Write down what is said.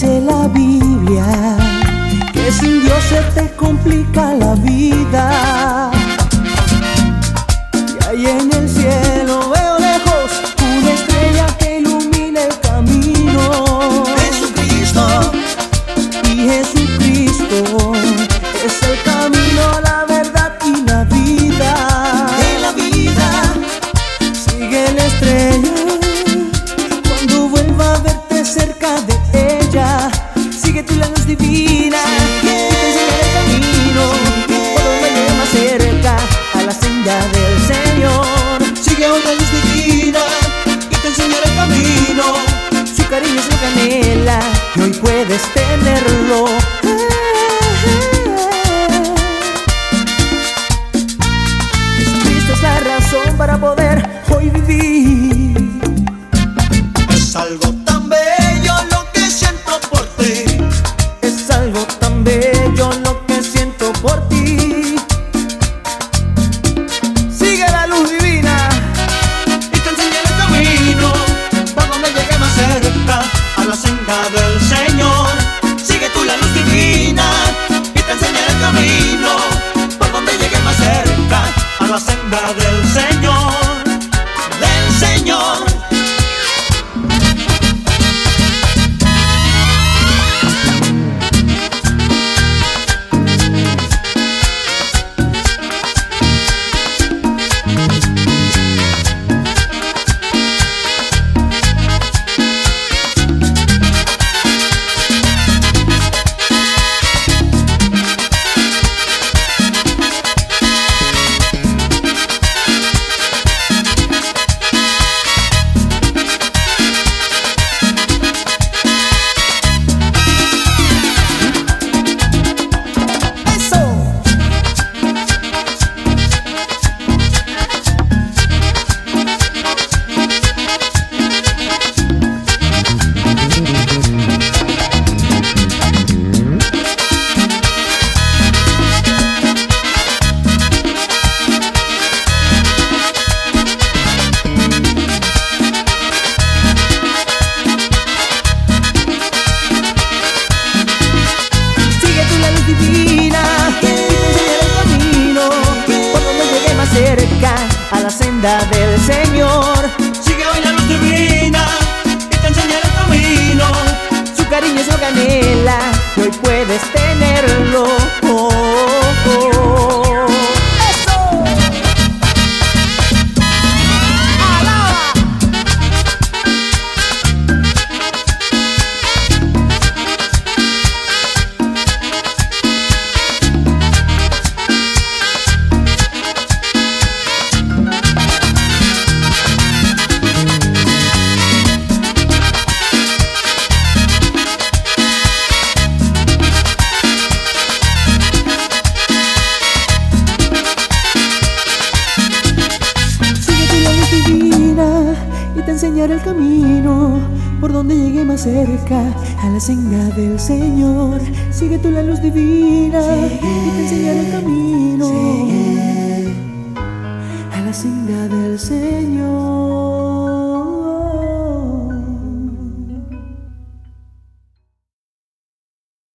Dice la Biblia que sin Dios se te complica la vida. Y ahí en el cielo veo lejos una estrella que ilumina el camino. Jesucristo. Y Jesucristo es el camino, la verdad y la vida. De la vida. Sigue la estrella cuando vuelva a verte cerca de ella. Sigue tú la luz divina y te enseñará el camino por donde llegue más cerca a la senda del Señor. Sigue hoy la luz divina y te enseñará el camino. Su cariño es lo que anhela y hoy puedes tenerlo. Jesucristo es la razón para poder hoy vivir. Es algo tan bello lo que siento por ti. Es algo tan bello lo que siento por ti. Sigue la luz divina Y te enseñaré el camino por donde llegue más cerca a la senda del Señor. Sigue tú la luz divina y te enseñaré el camino por donde llegue más cerca a la senda del Señor. Del Señor. Cerca a la senda del Señor. Sigue hoy la luz divina y te enseñaré el camino. Su cariño es lo que anhela y hoy puedes tenerlo. Oh, oh, oh. ¡Eso! ¡Alaba! Y te enseñaré el camino por donde llegue más cerca a la senda del Señor. Sigue tú la luz divina y te enseñaré el camino a la senda del Señor.